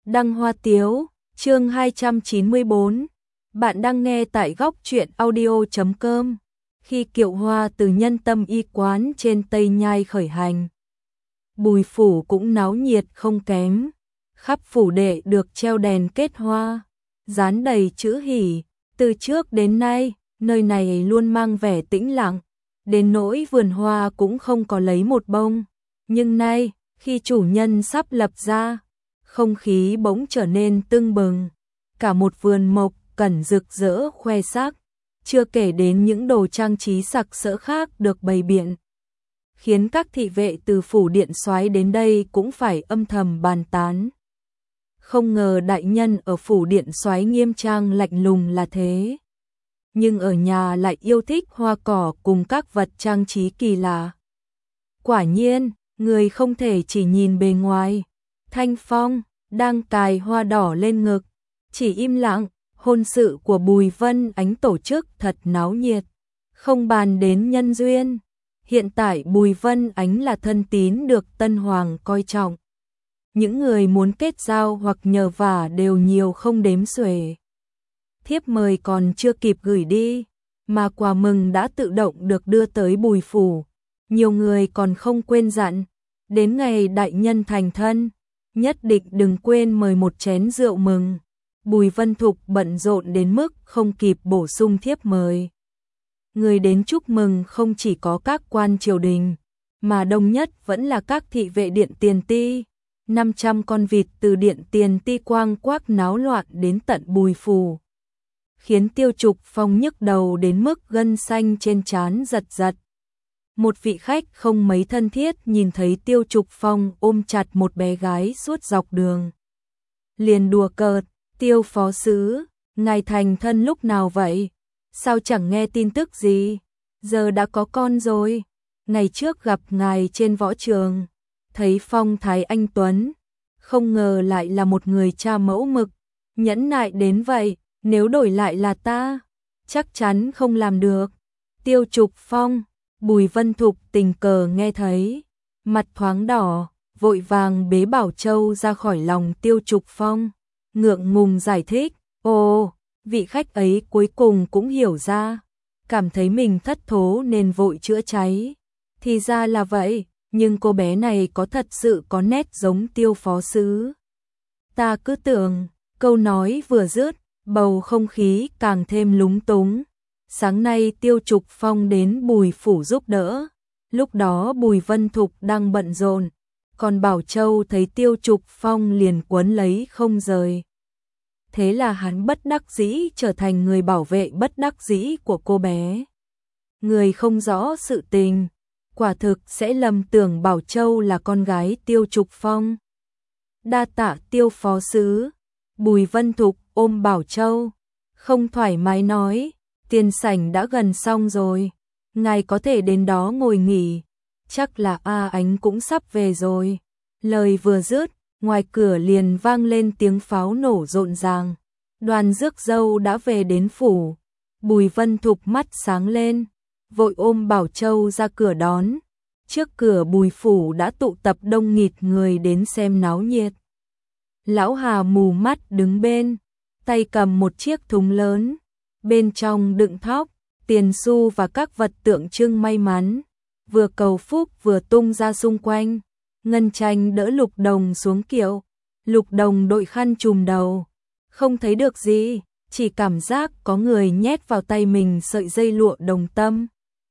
Đăng Hoa Tiếu, chương 294. Bạn đang nghe tại góc truyện audio.com. Khi kiệu hoa từ Nhân Tâm y quán trên Tây Nhai khởi hành, Bùi phủ cũng náo nhiệt không kém. Khắp phủ đệ được treo đèn kết hoa, dán đầy chữ hỉ. Từ trước đến nay, nơi này luôn mang vẻ tĩnh lặng, đến nỗi vườn hoa cũng không có lấy một bông. Nhưng nay, khi chủ nhân sắp lập ra, không khí bỗng trở nên tưng bừng. Cả một vườn mộc cẩn rực rỡ khoe sắc, chưa kể đến những đồ trang trí sặc sỡ khác được bày biện, khiến các thị vệ từ phủ điện soái đến đây cũng phải âm thầm bàn tán. Không ngờ đại nhân ở phủ điện soái nghiêm trang lạnh lùng là thế, nhưng ở nhà lại yêu thích hoa cỏ cùng các vật trang trí kỳ lạ. Quả nhiên, người không thể chỉ nhìn bề ngoài. Thanh Phong đang cài hoa đỏ lên ngực, chỉ im lặng. Hôn sự của Bùi Vân Ánh tổ chức thật náo nhiệt, không bàn đến nhân duyên. Hiện tại Bùi Vân Ánh là thân tín được Tân Hoàng coi trọng. Những người muốn kết giao hoặc nhờ vả đều nhiều không đếm xuể. Thiếp mời còn chưa kịp gửi đi, mà quà mừng đã tự động được đưa tới Bùi phủ. Nhiều người còn không quên dặn, đến ngày đại nhân thành thân, nhất định đừng quên mời một chén rượu mừng. Bùi Vân Thục bận rộn đến mức không kịp bổ sung thiếp mời. Người đến chúc mừng không chỉ có các quan triều đình, mà đông nhất vẫn là các thị vệ điện Tiền Ti. 500 con vịt từ điện Tiền Ti quang quác náo loạn đến tận Bùi phủ, khiến Tiêu Trục Phong nhức đầu đến mức gân xanh trên trán giật giật. Một vị khách không mấy thân thiết nhìn thấy Tiêu Trục Phong ôm chặt một bé gái suốt dọc đường, liền đùa cợt: Tiêu phó sứ, ngài thành thân lúc nào vậy? Sao chẳng nghe tin tức gì? Giờ đã có con rồi. Ngày trước gặp ngài trên võ trường, thấy phong thái anh tuấn, không ngờ lại là một người cha mẫu mực, nhẫn nại đến vậy. Nếu đổi lại là ta, chắc chắn không làm được. Tiêu Trục Phong. Bùi Vân Thục tình cờ nghe thấy, mặt thoáng đỏ, vội vàng bế Bảo Châu ra khỏi lòng Tiêu Trục Phong, ngượng ngùng giải thích: ồ, vị khách ấy cuối cùng cũng hiểu ra, cảm thấy mình thất thố nên vội chữa cháy. Thì ra là vậy, nhưng cô bé này có thật sự có nét giống Tiêu phó sứ. Ta cứ tưởng. Câu nói vừa dứt, bầu không khí càng thêm lúng túng. Sáng nay Tiêu Trục Phong đến Bùi phủ giúp đỡ, lúc đó Bùi Vân Thục đang bận rộn, còn Bảo Châu thấy Tiêu Trục Phong liền quấn lấy không rời. Thế là hắn bất đắc dĩ trở thành người bảo vệ bất đắc dĩ của cô bé. Người không rõ sự tình, quả thực sẽ lầm tưởng Bảo Châu là con gái Tiêu Trục Phong. Đa tạ Tiêu phó sứ. Bùi Vân Thục ôm Bảo Châu, không thoải mái nói: tiền sảnh đã gần xong rồi, ngài có thể đến đó ngồi nghỉ, chắc là A Ánh cũng sắp về rồi. Lời vừa dứt, ngoài cửa liền vang lên tiếng pháo nổ rộn ràng. Đoàn rước dâu đã về đến phủ. Bùi Vân Thục mắt sáng lên, vội ôm Bảo Châu ra cửa đón. Trước cửa Bùi phủ đã tụ tập đông nghịt người đến xem náo nhiệt. Lão Hà mù mắt đứng bên, tay cầm một chiếc thúng lớn, bên trong đựng thóc, tiền xu và các vật tượng trưng may mắn, vừa cầu phúc vừa tung ra xung quanh. Ngân Tranh đỡ Lục Đồng xuống kiệu, Lục Đồng đội khăn trùm đầu, không thấy được gì, chỉ cảm giác có người nhét vào tay mình sợi dây lụa đồng tâm.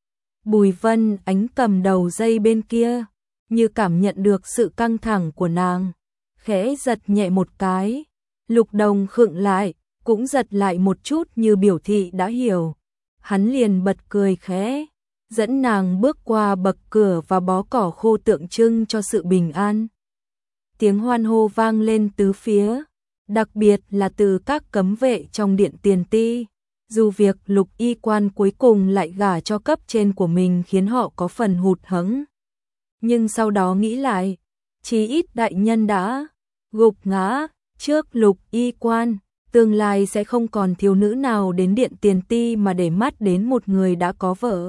Bùi Vân Ánh cầm đầu dây bên kia, như cảm nhận được sự căng thẳng của nàng, khẽ giật nhẹ một cái. Lục Đồng khựng lại, cũng giật lại một chút như biểu thị đã hiểu. Hắn liền bật cười khẽ, dẫn nàng bước qua bậc cửa và bó cỏ khô tượng trưng cho sự bình an. Tiếng hoan hô vang lên tứ phía, đặc biệt là từ các cấm vệ trong điện Tiền Ti. Dù việc Lục y quan cuối cùng lại gả cho cấp trên của mình khiến họ có phần hụt hẫng, nhưng sau đó nghĩ lại, chí ít đại nhân đã gục ngã trước Lục y quan, tương lai sẽ không còn thiếu nữ nào đến điện Tiền Ti mà để mắt đến một người đã có vợ.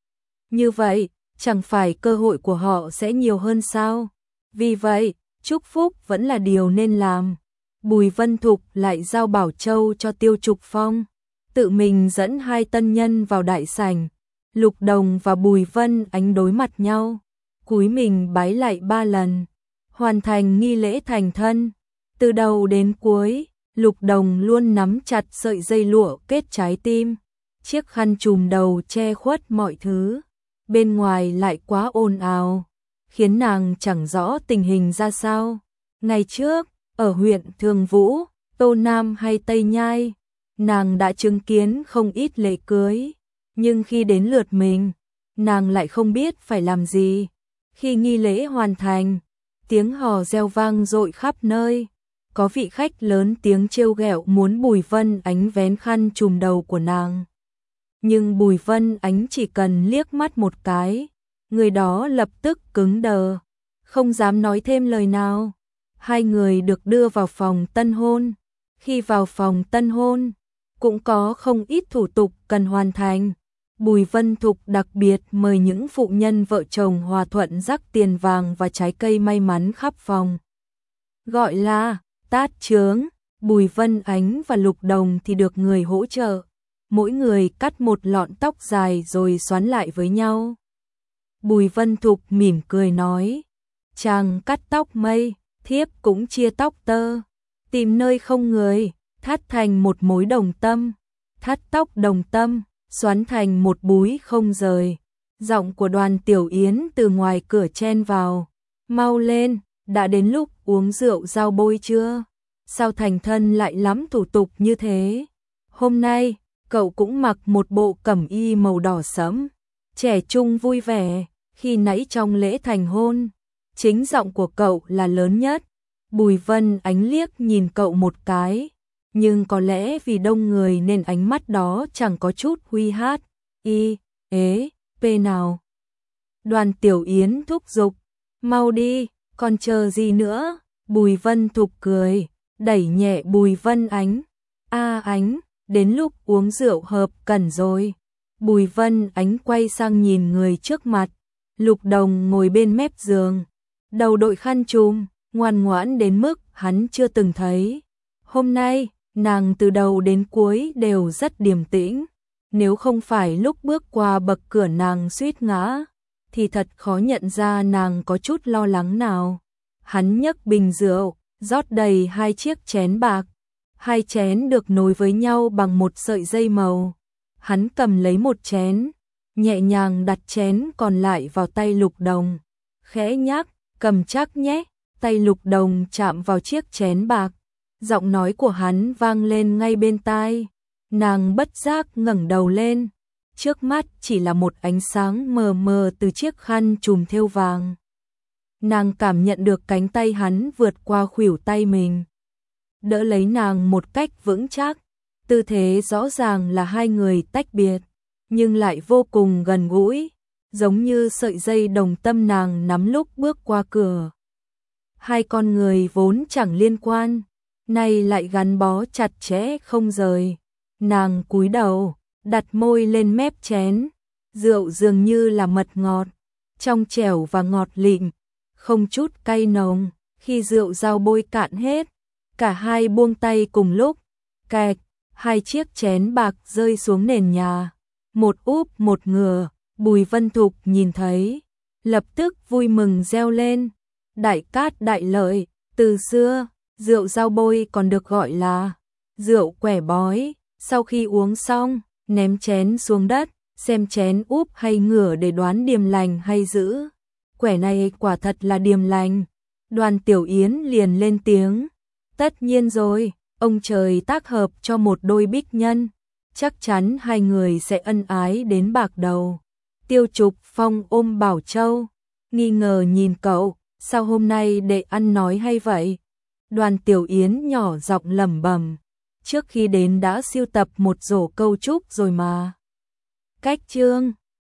Như vậy, chẳng phải cơ hội của họ sẽ nhiều hơn sao? Vì vậy, chúc phúc vẫn là điều nên làm. Bùi Vân Thục lại giao Bảo Châu cho Tiêu Trục Phong, tự mình dẫn hai tân nhân vào đại sảnh. Lục Đồng và Bùi Vân Ánh đối mặt nhau, cúi mình bái lạy 3 lần, hoàn thành nghi lễ thành thân. Từ đầu đến cuối, Lục Đồng luôn nắm chặt sợi dây lụa kết trái tim, chiếc khăn trùm đầu che khuất mọi thứ, bên ngoài lại quá ồn ào, khiến nàng chẳng rõ tình hình ra sao. Ngày trước, ở huyện Thường Vũ, Tô Nam hay Tây Nhai, nàng đã chứng kiến không ít lễ cưới, nhưng khi đến lượt mình, nàng lại không biết phải làm gì. Khi nghi lễ hoàn thành, tiếng hò reo vang dội khắp nơi, có vị khách lớn tiếng trêu ghẹo muốn Bùi Vân Ánh vén khăn trùm đầu của nàng. Nhưng Bùi Vân Ánh chỉ cần liếc mắt một cái, người đó lập tức cứng đờ, không dám nói thêm lời nào. Hai người được đưa vào phòng tân hôn. Khi vào phòng tân hôn, cũng có không ít thủ tục cần hoàn thành. Bùi Vân Thục đặc biệt mời những phụ nhân vợ chồng hòa thuận rắc tiền vàng và trái cây may mắn khắp phòng, gọi là tát chướng. Bùi Vân Ánh và Lục Đồng thì được người hỗ trợ, mỗi người cắt một lọn tóc dài rồi xoắn lại với nhau. Bùi Vân Thục mỉm cười nói, chàng cắt tóc mây, thiếp cũng chia tóc tơ, tìm nơi không người, thắt thành một mối đồng tâm, thắt tóc đồng tâm, xoắn thành một búi không rời. Giọng của Đoàn Tiểu Yến từ ngoài cửa chen vào, mau lên, đã đến lúc uống rượu giao bôi chưa? Sao thành thân lại lắm thủ tục như thế? Hôm nay, cậu cũng mặc một bộ cẩm y màu đỏ sẫm, trẻ trung vui vẻ. Khi nãy trong lễ thành hôn, chính giọng của cậu là lớn nhất. Bùi Vân Ánh liếc nhìn cậu một cái, nhưng có lẽ vì đông người nên ánh mắt đó chẳng có chút huy hát, y, ế, p nào. Đoàn Tiểu Yến thúc giục, mau đi, còn chờ gì nữa? Bùi Vân Thục cười, đẩy nhẹ Bùi Vân Ánh. Ánh, đến lúc uống rượu hợp cần rồi. Bùi Vân Ánh quay sang nhìn người trước mặt. Lục Đồng ngồi bên mép giường, đầu đội khăn trùm, ngoan ngoãn đến mức hắn chưa từng thấy. Hôm nay, nàng từ đầu đến cuối đều rất điềm tĩnh. Nếu không phải lúc bước qua bậc cửa nàng suýt ngã, thì thật khó nhận ra nàng có chút lo lắng nào. Hắn nhấc bình rượu, rót đầy 2 chiếc chén bạc. 2 chén được nối với nhau bằng một sợi dây màu. Hắn cầm lấy một chén, nhẹ nhàng đặt chén còn lại vào tay Lục Đồng, khẽ nhắc, cầm chắc nhé. Tay Lục Đồng chạm vào chiếc chén bạc, giọng nói của hắn vang lên ngay bên tai. Nàng bất giác ngẩng đầu lên, trước mắt chỉ là một ánh sáng mờ mờ từ chiếc khăn trùm thêu vàng. Nàng cảm nhận được cánh tay hắn vượt qua khuỷu tay mình, đỡ lấy nàng một cách vững chắc. Tư thế rõ ràng là hai người tách biệt, nhưng lại vô cùng gần gũi, giống như sợi dây đồng tâm nàng nắm lúc bước qua cửa. Hai con người vốn chẳng liên quan, nay lại gắn bó chặt chẽ không rời. Nàng cúi đầu, đặt môi lên mép chén, rượu dường như là mật ngọt, trong trẻo và ngọt lịm, không chút cay nồng. Khi rượu giao bôi cạn hết, cả hai buông tay cùng lúc, kẹt, 2 chiếc chén bạc rơi xuống nền nhà, một úp một ngửa. Bùi Vân Thục nhìn thấy, lập tức vui mừng reo lên, đại cát đại lợi. Từ xưa, rượu giao bôi còn được gọi là rượu quẻ bói. Sau khi uống xong, ném chén xuống đất, xem chén úp hay ngửa để đoán điềm lành hay dữ. Quẻ này quả thật là điềm lành. Đoàn Tiểu Yến liền lên tiếng, tất nhiên rồi, ông trời tác hợp cho một đôi bích nhân, chắc chắn hai người sẽ ân ái đến bạc đầu. Tiêu Trục Phong ôm Bảo Châu, nghi ngờ nhìn cậu, sao hôm nay đệ ăn nói hay vậy? Đoàn Tiểu Yến nhỏ giọng lẩm bẩm, trước khi đến đã sưu tập một rổ câu chúc rồi mà. Cách chương